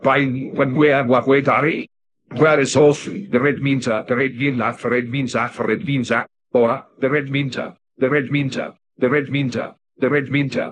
By when where dari. Where is off, the red minter, the red minter, the red minter, the red minter, or the red minter, the red minter, the red minter, the red minter.